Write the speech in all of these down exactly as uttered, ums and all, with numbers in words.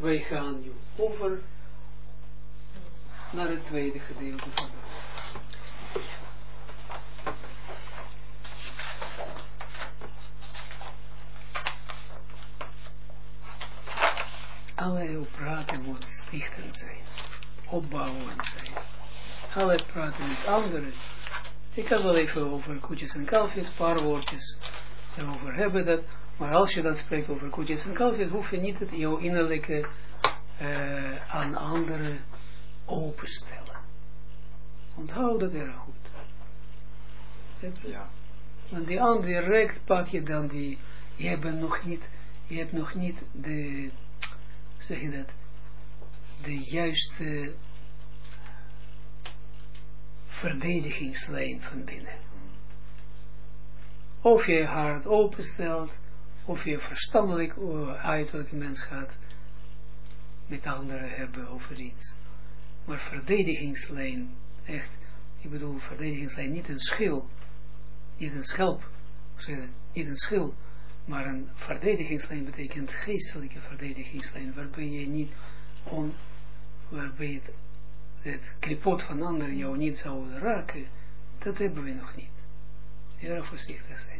wij gaan nu over naar het tweede gedeelte van de les. Alle praten moet stichtend zijn, opbouwend zijn. Alle praten met anderen. Ik kan wel even over koetjes en kalfjes, een paar woordjes erover hebben dat. Maar als je dan spreekt over koetjes en kalfjes, hoef je niet het jouw innerlijke uh, aan anderen openstellen. Onthoud dat erg goed. Ja. Want die andere direct pak je dan die, je hebt nog niet, je hebt nog niet de, zeg je dat, de juiste verdedigingslijn van binnen. Of je hart openstelt, of je verstandelijk uiterlijk mens gaat met anderen hebben over iets. Maar verdedigingslijn, echt, ik bedoel verdedigingslijn, niet een schil, niet een schelp, niet een schil, maar een verdedigingslijn betekent geestelijke verdedigingslijn, waarbij je niet on, waarbij het, het kripot van anderen jou niet zou raken, dat hebben we nog niet. Erg voorzichtig zijn.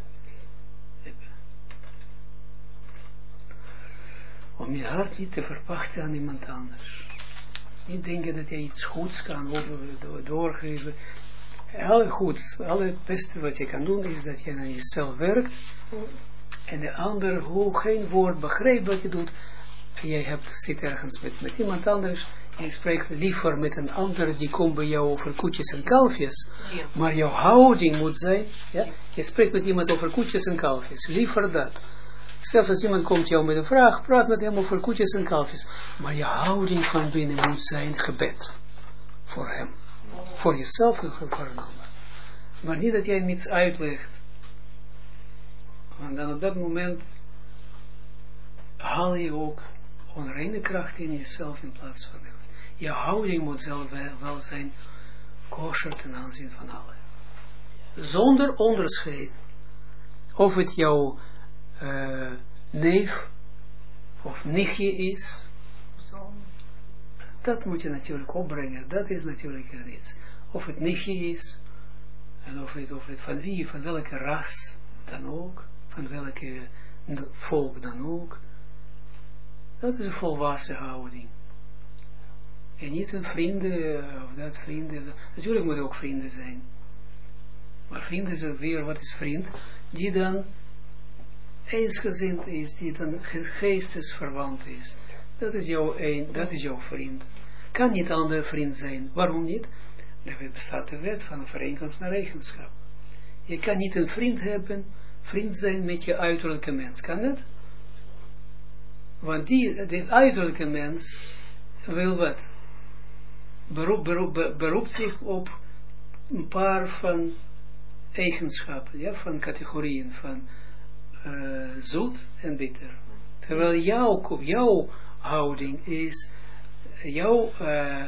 Om je hart niet te verpachten aan iemand anders. Niet denken dat je iets goeds kan over, doorgeven. Alle goeds, alle het beste wat je kan doen is dat je aan jezelf werkt. En de ander hoe geen woord begrijpt wat je doet. En jij hebt, zit ergens met, met iemand anders. En je spreekt liever met een ander die komt bij jou over koetjes en kalfjes. Ja. Maar jouw houding moet zijn. Ja? Je spreekt met iemand over koetjes en kalfjes. Liever dat. Zelfs als iemand komt jou met een vraag, praat met hem over koetjes en kalfjes. Maar je houding van binnen moet zijn gebed. Voor hem. Voor jezelf en voor een ander. Maar niet dat jij hem iets uitlegt. Want dan op dat moment haal je ook onreine kracht in jezelf in plaats van hem. Je houding moet zelf wel zijn kosher ten aanzien van allen. Zonder onderscheid. Of het jouw uh, neef of nichtje is. Dat moet je natuurlijk opbrengen. Dat is natuurlijk iets. Of het nichtje is. En of het, of het van wie, van welke ras dan ook. Van welke volk dan ook. Dat is een volwassen houding. En niet een vrienden, of dat vrienden. Natuurlijk moeten ook vrienden zijn. Maar vrienden is weer, wat is vriend? Die dan eensgezind is, die dan geestesverwant is. Dat is jouw een, dat is jouw vriend. Kan niet ander vriend zijn. Waarom niet? Er bestaat de wet van overeenkomst naar eigenschap. Je kan niet een vriend hebben, vriend zijn met je uiterlijke mens. Kan dat? Want die, die uiterlijke mens wil wat? Beroep, beroep, beroept zich op een paar van eigenschappen, ja, van categorieën, van uh, zoet en bitter. Terwijl jouw, jouw houding is, jouw, uh,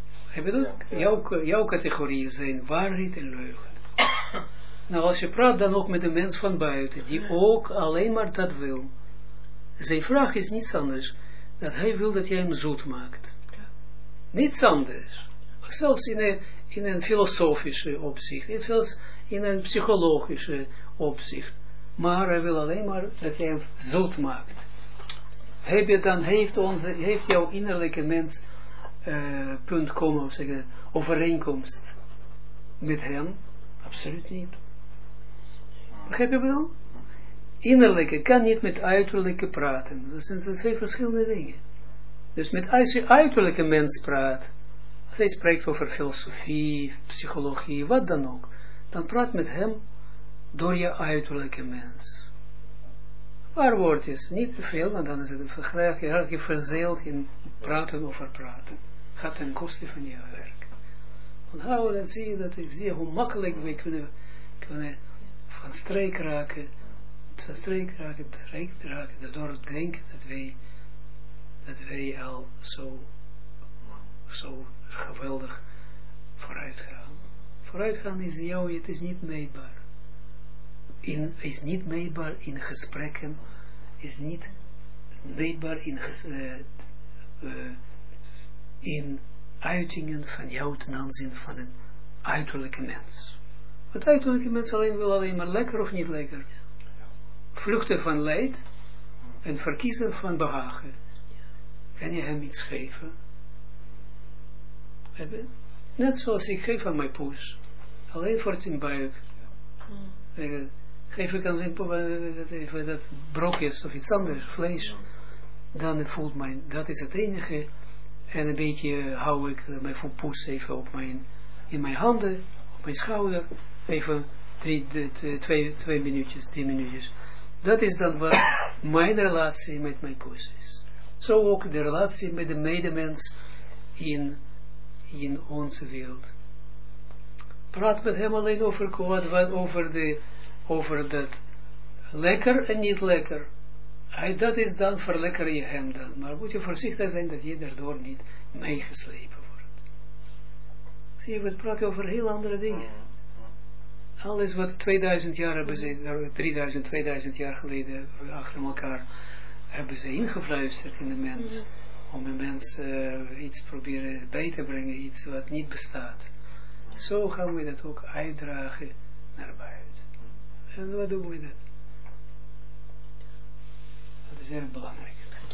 jouw, jouw categorieën zijn waarheid en leugen. Nou, als je praat dan ook met een mens van buiten, die ook alleen maar dat wil. Zijn vraag is niets anders, dat hij wil dat jij hem zoet maakt. Niets anders. Zelfs in een, in een filosofische opzicht, in, zelfs in een psychologische opzicht. Maar hij wil alleen maar dat jij hem zoet maakt. Heb je dan, heeft, onze, heeft jouw innerlijke mens uh, punt komen, of zeggen, overeenkomst met hem? Absoluut niet. Begrijp je wel? Innerlijke kan niet met uiterlijke praten. Dat zijn twee verschillende dingen. Dus met als je uiterlijke mens praat, als hij spreekt over filosofie, psychologie, wat dan ook, dan praat met hem door je uiterlijke mens. Waar woordjes, niet te veel, want dan is het een raak je verzeeld in praten over praten. Gaat ten koste van je werk. Onthoud dan zie je dat het zie je hoe makkelijk we kunnen, kunnen van streek raken, van streek raken, direct raken, door het denken dat wij dat wij al zo, zo geweldig vooruit gaan. Vooruitgaan is jou, het is niet meetbaar. In, is niet meetbaar in gesprekken, is niet meetbaar in, uh, uh, in uitingen van jou ten aanzien van een uiterlijke mens. Het uiterlijke mens alleen wil alleen maar lekker of niet lekker. Vluchten van leed en verkiezen van behagen. Kan je hem iets geven? Net zoals ik geef aan mijn poes. Alleen voor zijn buik. Mm. Geef ik aan zijn poes dat brokjes of iets anders, vlees. Dan voelt mijn, dat is het enige. En een beetje hou ik mijn poes even op mijn, in mijn handen, op mijn schouder. Even drie, de, de, twee, twee minuutjes, drie minuutjes. Dat is dan wat mijn relatie met mijn poes is. Zo ook de relatie met de medemens in, in onze wereld. Praat met hem alleen over wat, wat over, de, over dat lekker en niet lekker. Hij, dat is dan verlekker je hem dan. Maar moet je voorzichtig zijn dat je daardoor niet meegeslepen wordt. Zie je, we praten over heel andere dingen. Alles wat tweeduizend jaar hebben ze, drieduizend, tweeduizend jaar geleden achter elkaar hebben ze ingefluisterd in de mens. Om de mens uh, iets proberen bij te brengen, iets wat niet bestaat. Zo gaan we dat ook uitdragen naar buiten. En wat doen we dat? Dat is erg belangrijk.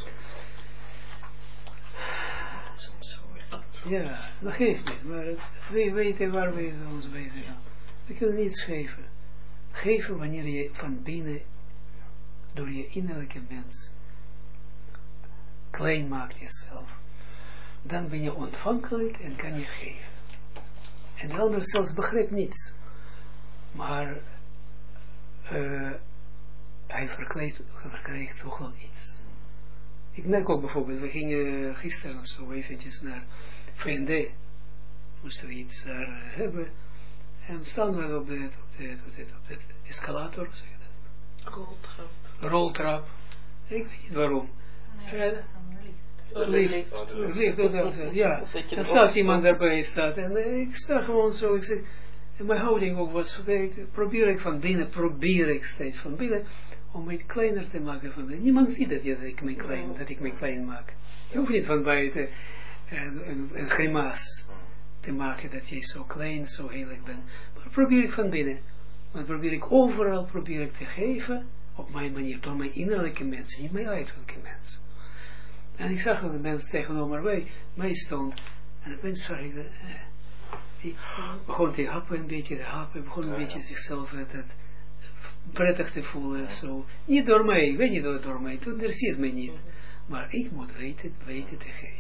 Ja, dat geeft niet, maar we weten waar we ons bezig zijn. We kunnen niets geven. Geven wanneer je van binnen, door je innerlijke mens, klein maakt jezelf. Dan ben je ontvankelijk en kan je geven. En de ander zelfs begrijpt niets. Maar uh, hij verkrijgt toch wel iets. Ik merk ook bijvoorbeeld, we gingen gisteren of zo eventjes naar V en D. Moesten we iets daar uh, hebben. En staan we op de, op de, op de, op de escalator, zeg je dat? Roltrap. Roltrap. Ik weet niet waarom. Nee, uh, lift. Lift, lift, ja. En staat iemand daarbij staat. En uh, ik sta gewoon zo, ik zeg, en mijn houding ook was, probeer ik van binnen, probeer ik steeds van binnen, om mij kleiner te maken van binnen. Niemand ziet dat, je, dat, ik mij klein, dat ik mij klein maak. Je hoeft niet van buiten een, een, een grimaas te maken dat je zo klein, zo heerlijk bent. Maar probeer ik van binnen. Maar probeer ik overal, probeer ik te geven, op mijn manier, door mijn innerlijke mens, niet mijn uiterlijke mens. En ik zag een mens tegenover mij, mij stond, en de mens zag ik, eh, die begon te happen een beetje, te happen, begon een beetje zichzelf het, het prettig te voelen, zo. Niet door mij, ik weet niet door, door mij, het interesseert mij niet. Maar ik moet weten, weten te geven.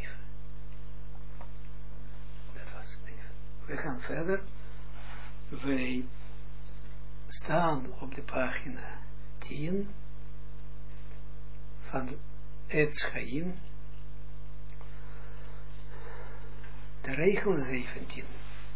We gaan verder. Wij staan op de pagina tien van Etz Chaim, de regel zeventien.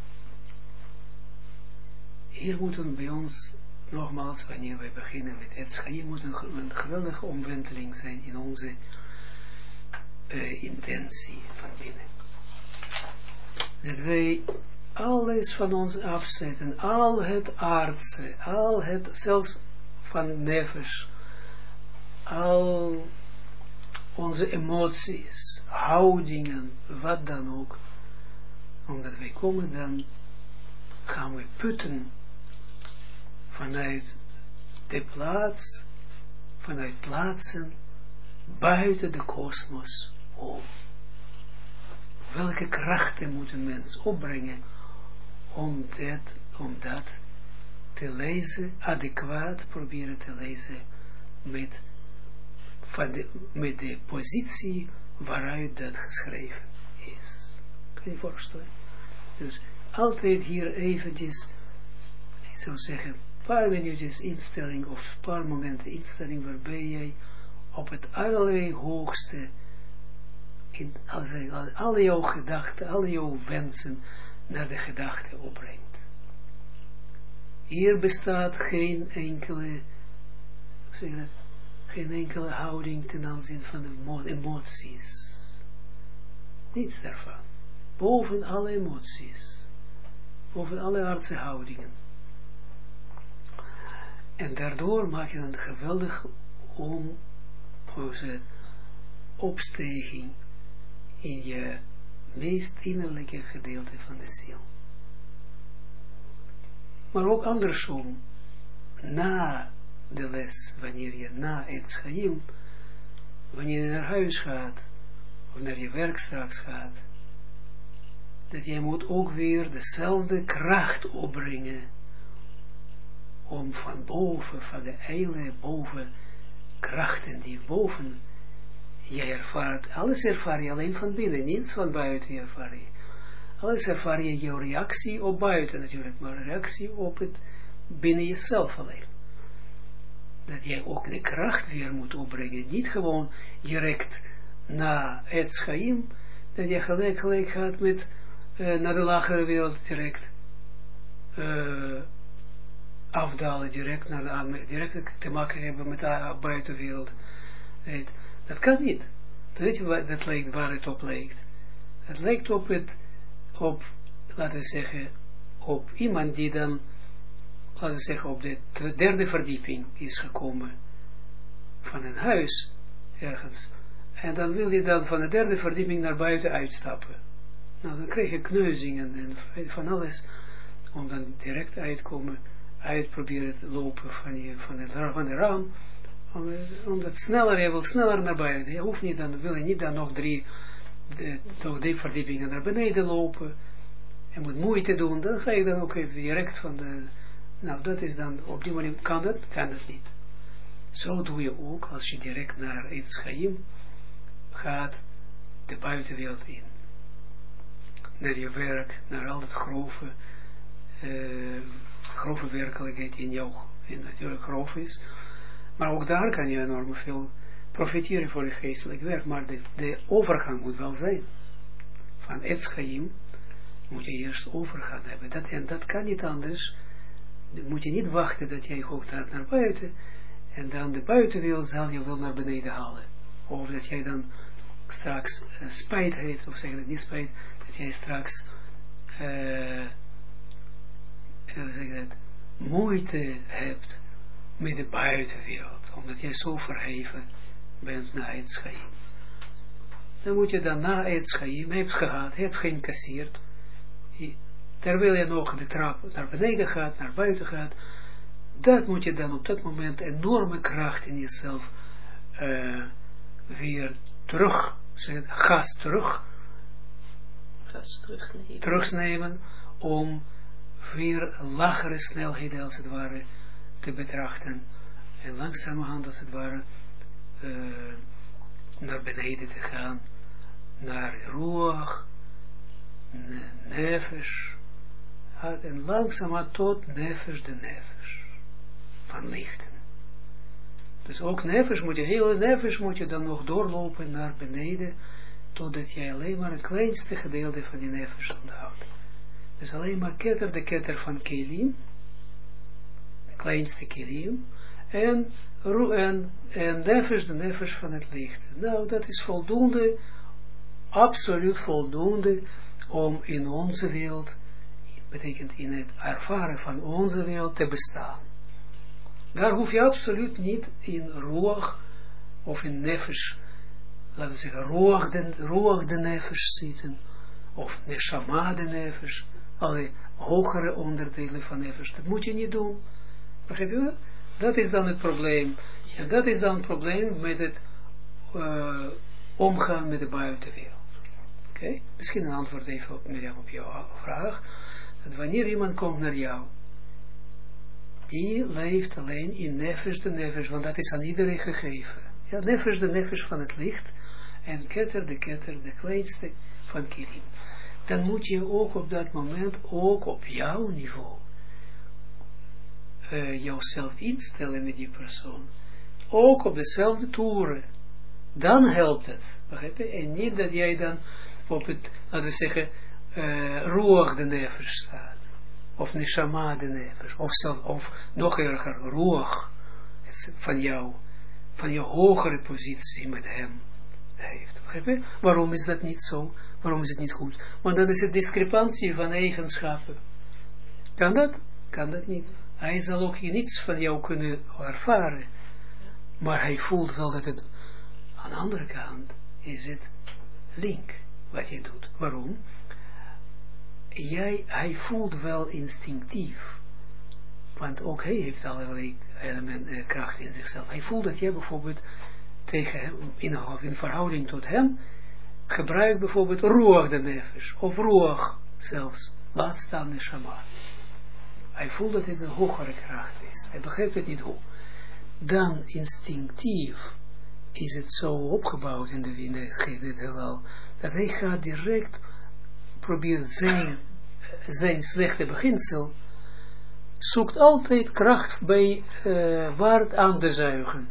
Hier moeten bij ons, nogmaals, wanneer wij beginnen met Etz Chaim, moet een, een geweldige omwenteling zijn in onze uh, intentie van binnen. Dat wij alles van ons afzetten, al het aardse, al het, zelfs van nefesh, al onze emoties, houdingen, wat dan ook, omdat wij komen dan, gaan we putten vanuit de plaats, vanuit plaatsen, buiten de kosmos om. Welke krachten moet een mens opbrengen om dat, om dat te lezen, adequaat proberen te lezen met, van de, met de positie waaruit dat geschreven is. Kan je voorstellen? Dus altijd hier eventjes, ik zou zeggen, een paar minuutjes instelling of een paar momenten instelling waarbij jij op het allerlei hoogste in alle, alle jouw gedachten, alle jouw wensen naar de gedachten opbrengt. Hier bestaat geen enkele, zeg dat, geen enkele houding ten aanzien van de emoties. Niets daarvan. Boven alle emoties. Boven alle aardse houdingen. En daardoor maak je een geweldig om, hoe ze opstijging in je meest innerlijke gedeelte van de ziel. Maar ook andersom, na de les, wanneer je na het schaim, wanneer je naar huis gaat, of naar je werk straks gaat, dat je moet ook weer dezelfde kracht opbrengen, om van boven, van de eile boven, krachten die boven, je ervaart, alles ervaar je alleen van binnen, niets van buiten ervaar je. Alles ervaar je jouw reactie op buiten natuurlijk, maar reactie op het binnen jezelf alleen. Dat jij ook de kracht weer moet opbrengen, niet gewoon direct na het schaim, dat je gelijk gelijk gaat met uh, naar de lagere wereld direct uh, afdalen, direct naar de direct te maken hebben met de buitenwereld. Weet, dat kan niet. Weet je wat dat lijkt, waar het op lijkt? Het lijkt op het, op, laten we zeggen, op iemand die dan, laten we zeggen, op de derde verdieping is gekomen van een huis ergens. En dan wil je dan van de derde verdieping naar buiten uitstappen. Nou, dan krijg je kneuzingen en van alles, om dan direct uitkomen, uit proberen te lopen van, je, van, het, van de raam, om, om dat sneller, je wil sneller naar buiten. Je hoeft niet, dan wil je niet dan nog drie, de, nog drie verdiepingen naar beneden lopen. Je moet moeite doen, dan ga je dan ook even direct van de, nou dat is dan, op die manier, kan dat, kan dat niet. Zo doe je ook, als je direct naar het schaim gaat, de buitenwereld in. Naar je werk, naar al het grove, uh, grove werkelijkheid in jou, en natuurlijk grof is. Maar ook daar kan je enorm veel profiteren voor je geestelijk werk, maar de, de overgang moet wel zijn. Van het schaim moet je eerst overgang hebben. Dat, en dat kan niet anders. Moet je niet wachten dat jij ook gaat naar buiten, en dan de buitenwereld zal je wel naar beneden halen. Of dat jij dan straks uh, spijt heeft, of zeg dat niet spijt, dat jij straks uh, uh, zeg dat, moeite hebt met de buitenwereld, omdat jij zo verheven bent na het schaim. Dan moet je dan na het schaim, hebt gehad, hebt geïncasseerd, terwijl je nog de trap naar beneden gaat, naar buiten gaat, dat moet je dan op dat moment enorme kracht in jezelf uh, weer terug, zeg, gas terug, gas terugnemen. terugnemen, om weer lagere snelheden als het ware te betrachten, en langzamerhand als het ware uh, naar beneden te gaan, naar ruach, nefesh, en langzamerhand tot nefesh de nefesh, van lichten. Dus ook nefesh moet je, hele nefesh moet je dan nog doorlopen naar beneden, totdat jij alleen maar het kleinste gedeelte van die nefesh onthoudt. Dus alleen maar ketter, de ketter van kelim, de kleinste kelim, en, en, en nefesh, de nefesh van het licht. Nou, dat is voldoende, absoluut voldoende, om in onze wereld, betekent in het ervaren van onze wereld te bestaan. Daar hoef je absoluut niet in ruach of in nefesh, laten we zeggen, ruach de, ruach de nefesh zitten, of neshama de nefesh, alle hogere onderdelen van nefesh. Dat moet je niet doen. Begrijp je? Dat is dan het probleem. En dat is dan het probleem met het uh, omgaan met de buitenwereld. Oké? Okay? Misschien een antwoord even op, Mirjam, op jouw vraag. Dat wanneer iemand komt naar jou, die leeft alleen in nefesh de nefesh, want dat is aan iedereen gegeven. Ja, nefesh de nefesh van het licht, en ketter de ketter, de kleinste van kilim. Dan moet je ook op dat moment, ook op jouw niveau, uh, jouzelf instellen met die persoon. Ook op dezelfde toeren. Dan helpt het. Begrijp je? En niet dat jij dan op het, laten we zeggen, uh, ruach de nefesh staat. Of neshama de nefesh. Of, zelf, of nog erger, ruach van jou, van je hogere positie met hem heeft. Begrijp je? Waarom is dat niet zo? Waarom is het niet goed? Want dan is het discrepantie van eigenschappen. Kan dat? Kan dat niet. Hij zal ook niets van jou kunnen ervaren. Maar hij voelt wel dat het aan de andere kant, is het link wat je doet. Waarom? Jij, hij voelt wel instinctief, want ook hij heeft allerlei element, eh, kracht in zichzelf. Hij voelt dat jij bijvoorbeeld tegen hem, in, in verhouding tot hem, gebruikt bijvoorbeeld ruach de nefesh, of ruach zelfs, laat staan neshama. Hij voelt dat het een hogere kracht is. Hij begrijpt het niet hoe. Dan instinctief is het zo opgebouwd in de, in de heelal, dat hij gaat direct proberen zijn, zijn slechte beginsel, zoekt altijd kracht bij uh, waard aan te zuigen.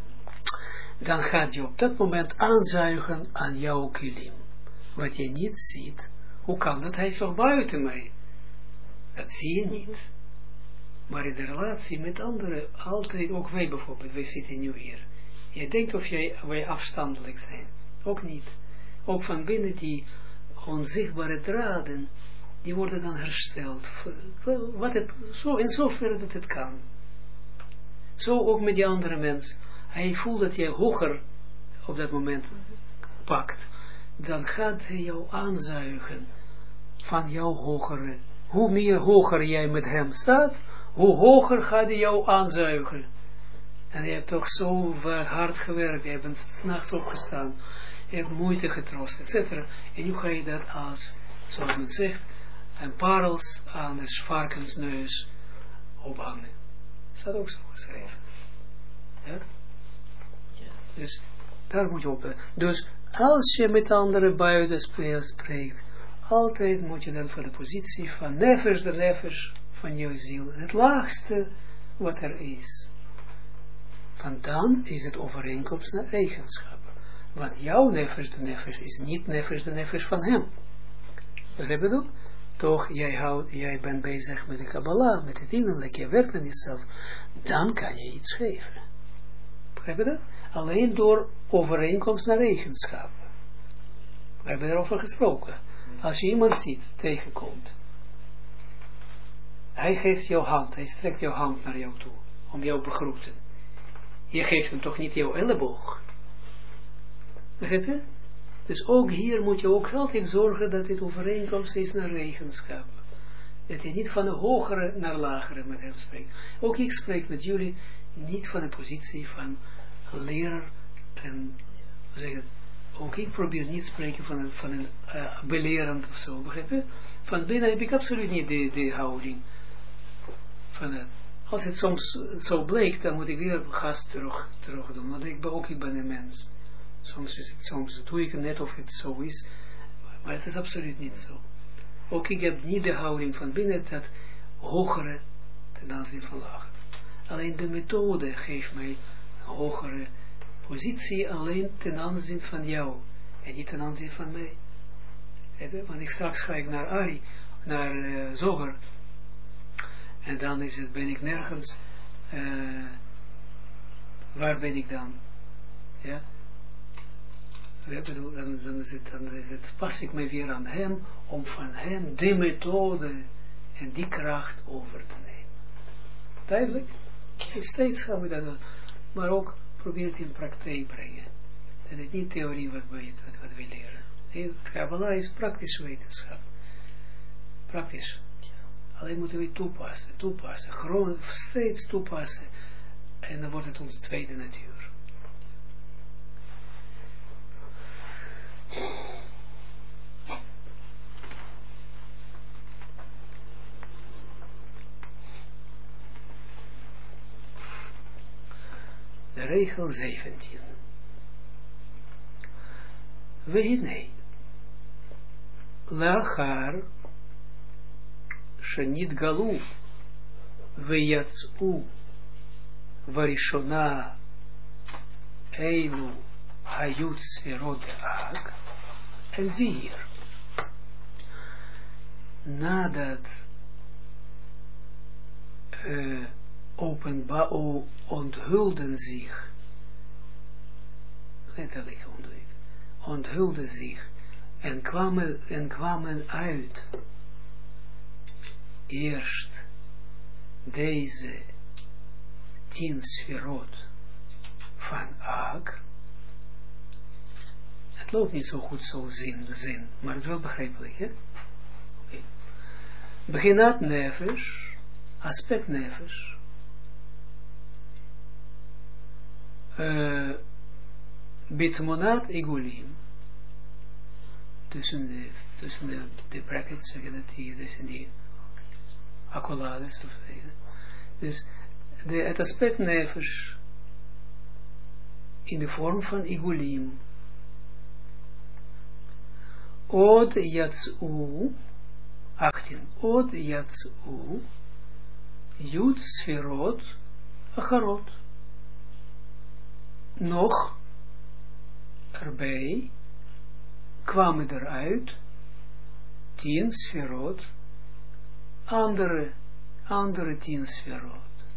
Dan gaat je op dat moment aanzuigen aan jouw kilim. Wat je niet ziet. Hoe kan dat? Hij is toch buiten mij. Dat zie je niet. Maar in de relatie met anderen, altijd, ook wij bijvoorbeeld, wij zitten nu hier. Je denkt of jij, wij afstandelijk zijn. Ook niet. Ook van binnen die onzichtbare draden, die worden dan hersteld. Wat het, zo, in zoverre dat het kan. Zo ook met die andere mens. Hij voelt dat jij hoger op dat moment pakt. Dan gaat hij jou aanzuigen van jouw hogere. Hoe meer hoger jij met hem staat, hoe hoger gaat hij jou aanzuigen. En je hebt toch zo hard gewerkt, je bent 's nachts opgestaan, je hebt moeite getroost, et cetera. En nu ga je dat als, zoals men zegt, een parels aan de varkensneus ophangen. Staat ook zo geschreven. Ja? Ja. Dus daar moet je op. Dus als je met anderen buiten spreekt, altijd moet je dan voor de positie van nefesh, de nefesh van jouw ziel, het laagste wat er is. Van dan is het overeenkomst naar eigenschap. Want jouw nefesh, de nefesh, is niet nefesh, de nefesh van hem. Begrijp je dat? Toch, jij, houd, jij bent bezig met de Kabbalah, met het innerlijke, je werkt aan jezelf. Dan kan je iets geven. Begrijp je dat? Alleen door overeenkomst naar eigenschap. We hebben erover gesproken. Als je iemand ziet, tegenkomt. Hij geeft jouw hand, hij strekt jouw hand naar jou toe, om jou te begroeten. Je geeft hem toch niet jouw elleboog. Begrijp je? Dus ook hier moet je ook altijd zorgen dat dit overeenkomst is naar eigenschap. Dat je niet van de hogere naar lagere met hem spreekt. Ook ik spreek met jullie niet van een positie van leraar en, hoe zeg je, ook ik probeer niet te spreken van een, van een uh, belerend of zo, begrijp je? Van binnen heb ik absoluut niet die, die houding. Van het. Als het soms zo blijkt, dan moet ik weer gas terug, terug doen, want ik ben ook ik ben een mens. Soms is het, soms doe ik het net of het zo is, maar het is absoluut niet zo. Ook ik heb niet de houding van binnen dat hogere ten aanzien van lager. Alleen de methode geeft mij een hogere positie alleen ten aanzien van jou en niet ten aanzien van mij. Want ik straks ga ik naar Ari, naar uh, Zoger, en dan is het, ben ik nergens, uh, waar ben ik dan? Ja? Dan, dan, is het, dan is het, pas ik me weer aan hem, om van hem de methode en die kracht over te nemen. Duidelijk? Steeds gaan we dat doen, maar ook probeer het in praktijk brengen. Dat is niet theorie wat we, wat, wat we leren. Het Kabbalah is praktisch wetenschap. Praktisch. Alleen moeten we toepassen, toepassen, gewoon steeds toepassen. En dan wordt het ons tweede natuur. De regel zeventien. Vehine. Lachar. Shenit galu. Veyatsu. Varishona. Eilu. Hayut sferot ag. En zie hier. Nadat uh, openbaar onthulden zich, letterlijk onthulden zich en kwamen, en kwamen uit eerst deze tien sferot van Ag, het Het loopt niet zo goed zo zin, zin, maar het is wel begrijpelijk, hè? Okay. Beginat nefesh, aspect nefesh, uh, bitmonat igulim, tussen de, tussen de, de brackets, zeggen dat die, tussen die accolades, of dus de, het aspect nefesh, in de vorm van igulim, od yatsu, achttien, od yatsu, yud sferot, acharot, nog erbij kwamen eruit tien sferot, andere, andere tien sferot.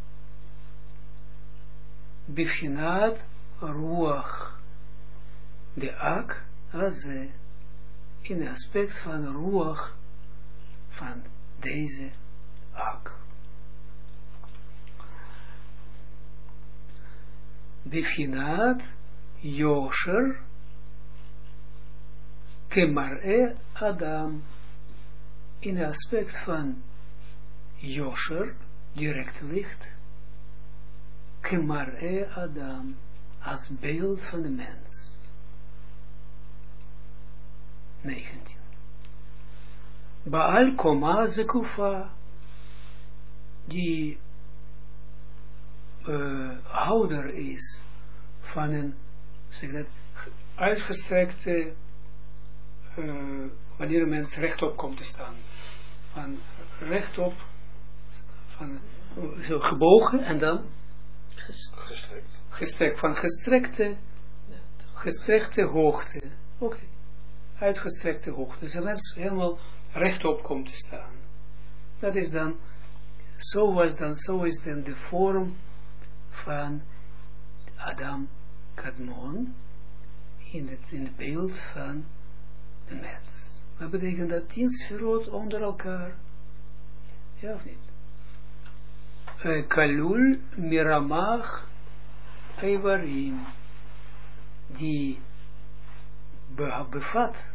Bivchinat ruach, de ak, aze, in het aspect van ruach, van deze ak. Bivchinat yosher, kemar'e Adam, in het aspect van yosher, direct licht, kemar'e Adam, als beeld van de mens. negentien. Baal koma zekufa, die uh, houder is van een, zeg dat, uitgestrekte, uh, wanneer een mens rechtop komt te staan. Van rechtop, van zo gebogen en dan gestrekt. Gestrekt, van gestrekte, gestrekte hoogte. Oké. Okay. Uitgestrekte hoogte. Dus een mens helemaal rechtop komt te staan. Dat is dan, zo was dan, zo is dan de vorm van Adam Kadmon in het, in het beeld van de mens. Wat betekent dat? Tien sferot onder elkaar. Ja of niet? Uh, Kalul miramach Eivarim, die be bevat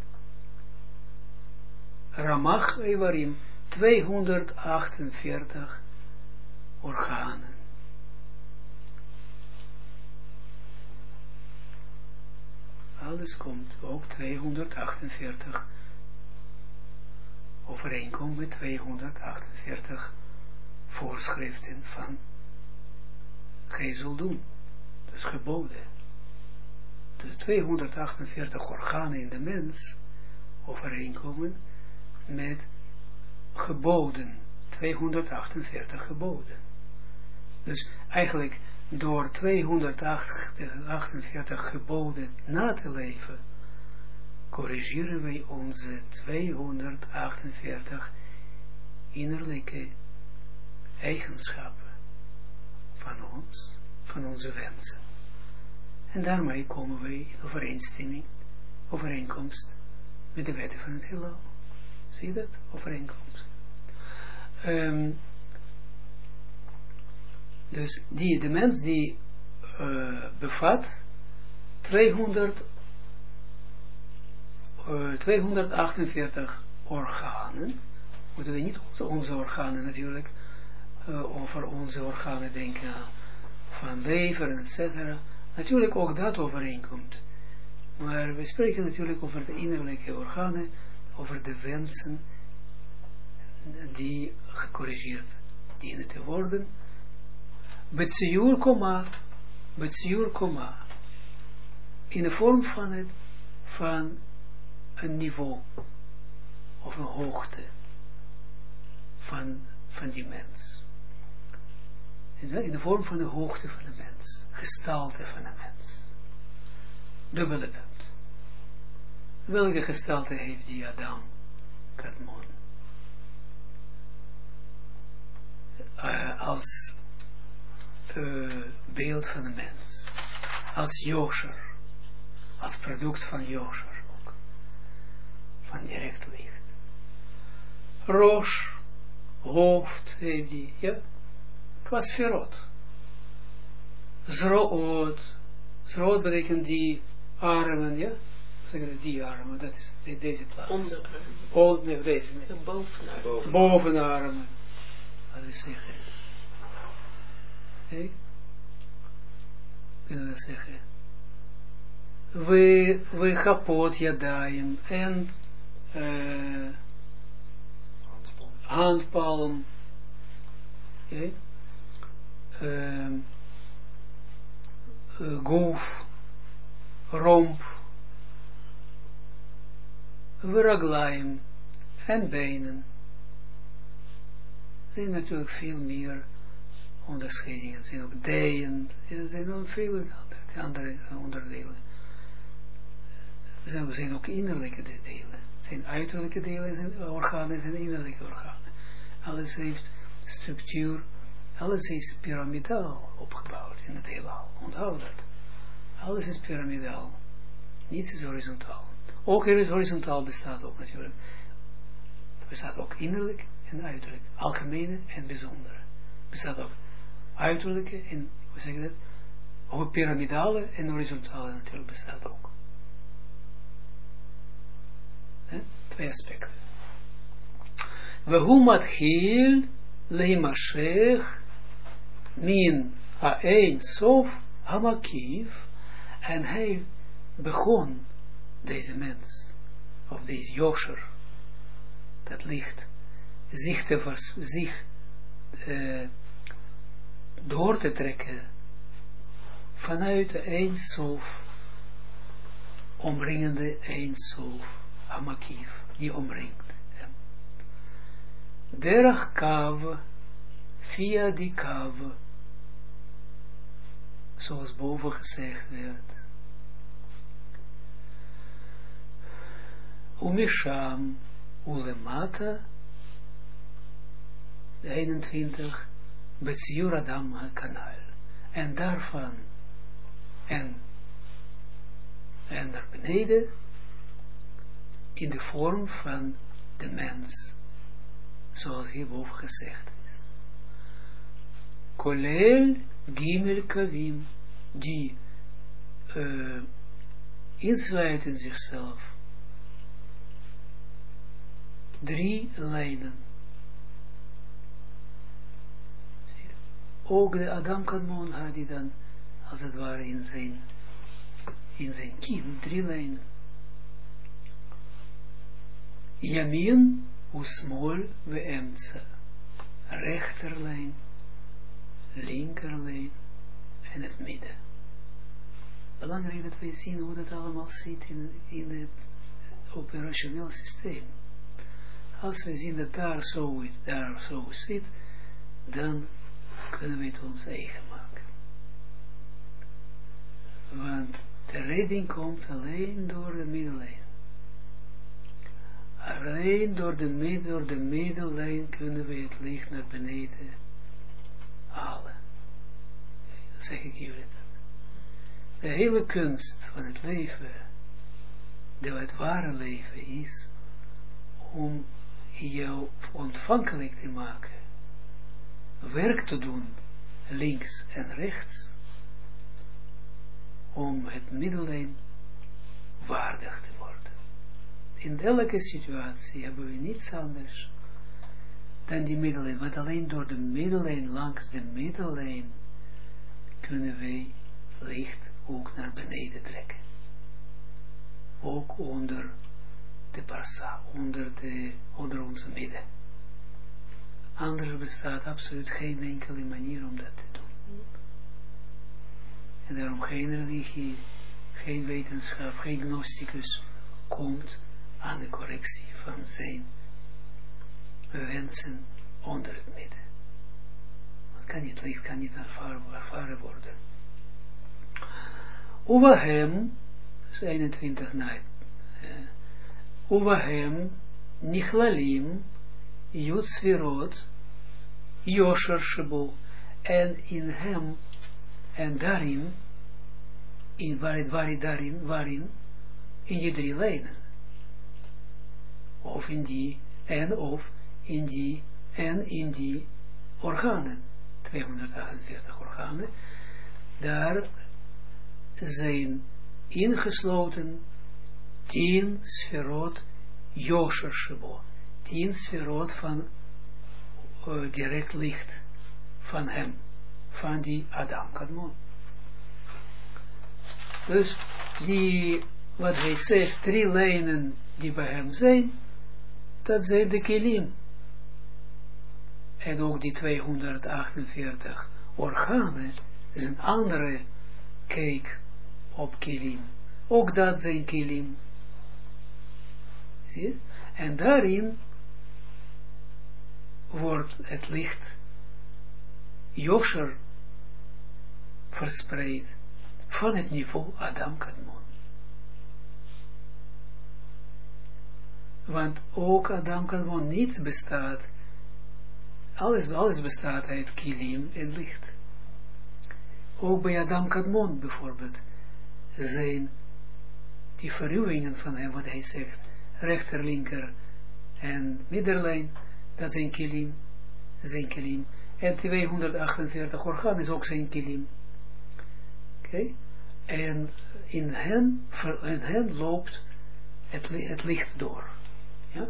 Ramach Eivarim, tweehonderdachtenveertig organen. Alles komt ook tweehonderdachtenveertig overeenkomt met tweehonderdachtenveertig voorschriften van gij zult doen. Dus geboden. Dus tweehonderdachtenveertig organen in de mens overeenkomen met geboden. tweehonderdachtenveertig geboden. Dus eigenlijk door tweehonderdachtenveertig geboden na te leven, corrigeren wij onze tweehonderdachtenveertig innerlijke eigenschappen van ons, van onze wensen. En daarmee komen wij in overeenstemming, overeenkomst met de wetten van het heelal. Zie je dat? Overeenkomst. Um, dus die, de mens die uh, bevat tweehonderd, uh, tweehonderdachtenveertig organen. Moeten we niet onze, onze organen natuurlijk, uh, over onze organen denken, van lever en et cetera. Natuurlijk ook dat overeenkomt. Maar we spreken natuurlijk over de innerlijke organen, over de wensen die gecorrigeerd dienen te worden. Betsiur koma, betsiur koma, in de vorm van het, van een niveau, of een hoogte, van, van die mens. In de, in de vorm van de hoogte van de mens, gestalte van de mens. Dubbele punt. Welke gestalte heeft die Adam Kadmon? Uh, als uh, beeld van de mens. Als Yosher. Als product van Yosher ook. Van direct licht. Rosh, hoofd heeft die, ja. Qua sferot. Zroot. Zroot betekent die armen, ja. zeg dat, die armen, dat is de, deze plaats. Onderarmen. Oh, nee, deze. Nee. Bovenarmen. Boven. Bovenarmen. Laten we zeggen. Hey? Kunnen we zeggen. We, we kapot jadaim en uh, Handpalm. handpalm. Okay. Uh, uh, goef, romp, veraglaim en benen. Er zijn natuurlijk veel meer onderscheidingen. Er zijn ook dijen, er zijn ook veel andere onderdelen. Er zijn, er zijn ook innerlijke delen. Er zijn uiterlijke delen, zijn organen, zijn innerlijke organen. Alles heeft structuur, alles is piramidaal opgebouwd in het heelal. Onthoud dat. Alles is piramidaal. Niets is horizontaal. Ook er is horizontaal bestaat ook natuurlijk. Er bestaat ook innerlijk en uiterlijk. Algemene en bijzondere. Er bestaat ook uiterlijke en, hoe zeg je dat? Ook piramidale en horizontale natuurlijk bestaat ook. He? Twee aspecten. Wehu matchil leimashech min ha'ein sof hamakiv, en hij begon, deze mens, of deze Josher, dat licht, zich, te vers, zich uh, door te trekken vanuit de Ein Sof, omringende Ein Sof, Hamakiv, die omringt hem. Derach kav, via die kav, zoals boven gezegd werd. Umisham, ulemata, eenentwintig, Betsiur Adam al-Kanal. En daarvan, en, en naar beneden, in de vorm van de mens, zoals hierboven gezegd is. Kolel Gimel Kavim, die uh, insluiten zichzelf drie lijnen. Ook de Adam Kadmon had die dan, als het ware, in zijn, in zijn kiem, drie lijnen. Yamin, Usmol, Veemtsa. Rechterlijn, linkerlijn en het midden. Belangrijk dat wij zien hoe dat allemaal zit in, in het operationeel systeem. Als we zien dat daar zo, daar zo zit, dan kunnen we het ons eigen maken. Want de redding komt alleen door de middellijn. Alleen door de, middel, door de middellijn kunnen we het licht naar beneden halen. Dat zeg ik jullie dat. De hele kunst van het leven, de het ware leven is, om jou ontvankelijk te maken, werk te doen, links en rechts, om het middellijn waardig te worden. In elke situatie hebben we niets anders dan die middellijn, want alleen door de middellijn, langs de middellijn, kunnen wij licht ook naar beneden trekken. Ook onder de parsa, onder, de, onder onze midden. Anders bestaat absoluut geen enkele manier om dat te doen. En daarom geen religie, geen wetenschap, geen gnosticus komt aan de correctie van zijn wensen onder het midden. Dat kan niet, licht kan niet ervaren, ervaren worden. Uwahem, dus eenentwintig na, Uwahem, Nichlalim, Jutsvirot, Yosher Shebo, en in hem, en daarin, in waar, waar, daarin, waarin, in die drie lijnen, of in die, en of in die, en in die organen, tweehonderdachtenveertig organen, daar zijn ingesloten tien sferot Yosher Shebo. Tien sferot van uh, direct licht van hem, van die Adam Kadmon. Dus die, wat hij zegt, drie lijnen die bij hem zijn, dat zijn de kilim. En ook die tweehonderdachtenveertig organen is een andere kijk op kilim. Ook dat zijn kilim. Zie je? En daarin wordt het licht Yosher verspreid van het niveau Adam Kadmon. Want ook Adam Kadmon niet bestaat, alles, alles bestaat uit kilim en licht. Ook bij Adam Kadmon bijvoorbeeld zijn die verruwingen van hem, wat hij zegt, rechter, linker en middenlijn, dat zijn kilim, zijn kilim. En tweehonderdachtenveertig orgaan is ook zijn kilim. Oké? Okay? En in hen, in hen loopt het, het licht door. Ja?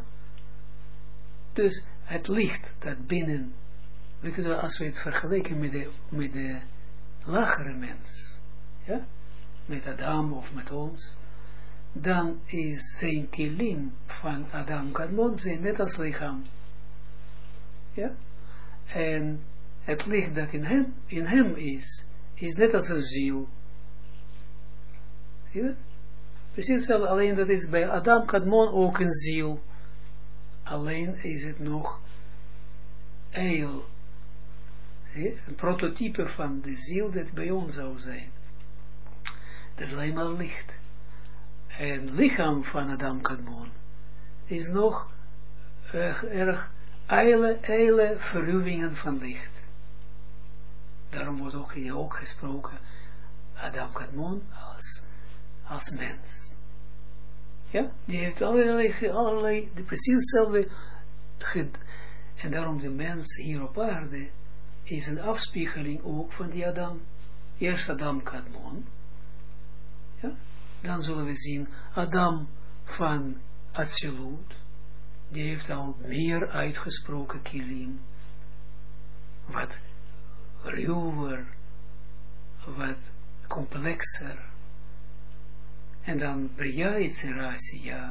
Dus het licht dat binnen, we kunnen, als we het vergelijken met de, met de lagere mens, ja? Met Adam of met ons, dan is zijn kilim van Adam Kadmon zijn net als lichaam. Ja? En het licht dat in hem, in hem is, is net als een ziel. Zie je dat? Precies hetzelfde, alleen dat is bij Adam Kadmon ook een ziel. Alleen is het nog eil. Zie je? Een prototype van de ziel dat bij ons zou zijn. Dat is alleen maar licht. En het lichaam van Adam Kadmon is nog erg, erg eile, eile verruwingen van licht. Daarom wordt ook hier ook gesproken Adam Kadmon als, als mens. Ja, die heeft allerlei, allerlei de precies hetzelfde. En daarom de mens hier op aarde is een afspiegeling ook van die Adam. Eerst Adam Kadmon. Ja, dan zullen we zien Adam van Atsilut. Die heeft al meer uitgesproken kilim. Wat ruwer, wat complexer. En dan Bria Yitzirasiya.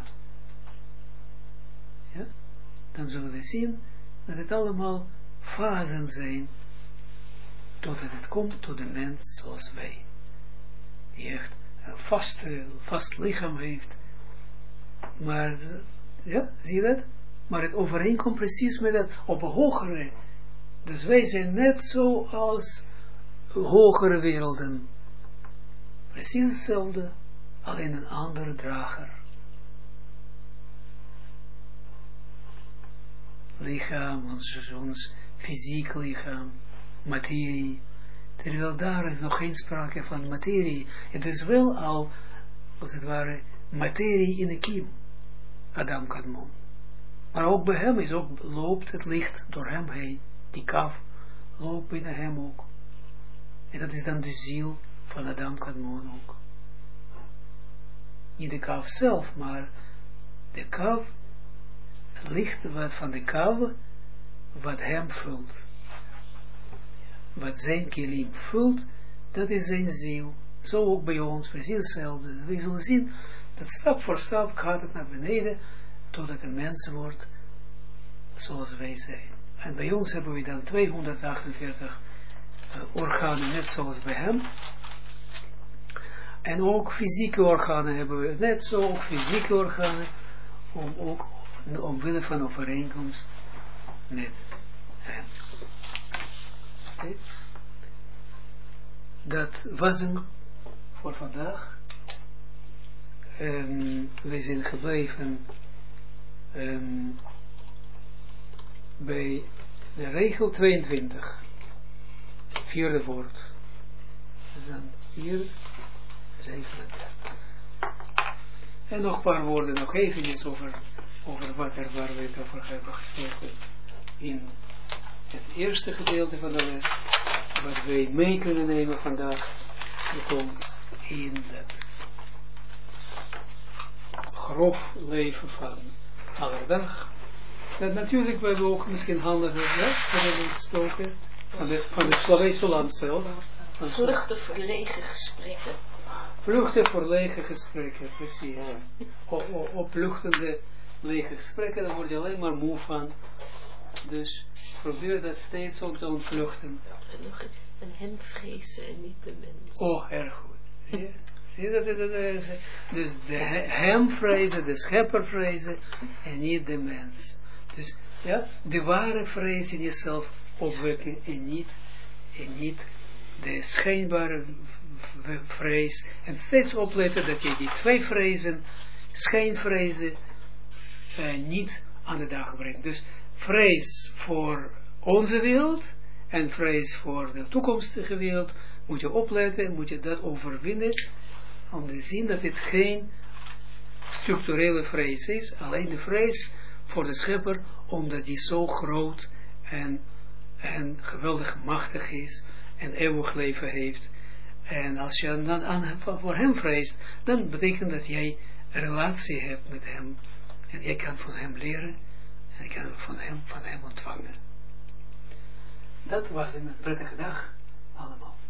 Ja, dan zullen we zien dat het allemaal fasen zijn, totdat het komt tot de mens zoals wij. Die echt een vast, vast lichaam heeft. Maar, ja, zie je dat? Maar het overeenkomt precies met dat op een hogere. Dus wij zijn net zo als hogere werelden. Precies hetzelfde, alleen een andere drager. Lichaam, ons, ons fysiek lichaam, materie. Terwijl daar is nog geen sprake van materie. Het is wel al, als het ware, materie in de kiem. Adam Kadmon. Maar ook bij hem is ook, loopt het licht door hem heen. Die kaf loopt binnen hem ook. En dat is dan de ziel van Adam Kadmon ook. Niet de kaf zelf, maar de kaf, het licht wat van de kaf, wat hem vult. Wat zijn kilim vult, dat is zijn ziel. Zo ook bij ons, precies hetzelfde. We zullen zien, dat stap voor stap gaat het naar beneden, totdat een mens wordt, zoals wij zijn. En bij ons hebben we dan tweehonderdachtenveertig uh, organen, net zoals bij hem. En ook fysieke organen hebben we, net zo ook fysieke organen, om ook omwille van overeenkomst met hem. Okay. Dat was hem voor vandaag. Um, we zijn gebleven um, bij de regel tweeëntwintig. Vierde woord. Dus dan hier, zevenendertig. En nog een paar woorden, nog even over, over wat er, waar we het over hebben gesproken in het eerste gedeelte van de les, wat wij mee kunnen nemen vandaag met ons in dat grof leven van alledag. Dat natuurlijk, we hebben ook misschien handige, ja, we hebben gesproken, van de, van de Slavesulam zelf. Vluchten voor lege gesprekken. Vluchten voor lege gesprekken, precies. Ja. Op, op, opluchtende lege gesprekken, daar word je alleen maar moe van. Dus probeer dat steeds ook te ontvluchten. En nog een, een hem vrezen en niet de mens. Oh, erg goed. Zie je? Zie je dat, dat, dat, dat? Dus de hem vrezen, de schepper vrezen en niet de mens. Dus ja, de ware vrees in jezelf opwekken en niet, en niet de schijnbare vrees. En steeds opletten dat je die twee vrezen, schijnvrezen, uh, niet aan de dag brengt. Dus vrees voor onze wereld en vrees voor de toekomstige wereld moet je opletten, moet je dat overwinnen, om te zien dat dit geen structurele vrees is, alleen de vrees voor de schepper, omdat die zo groot en, en geweldig machtig is en eeuwig leven heeft. En als je dan aan, voor hem vreest, dan betekent dat jij een relatie hebt met hem en jij kan van hem leren en je kan van hem, van hem ontvangen. Dat was een prettige dag allemaal.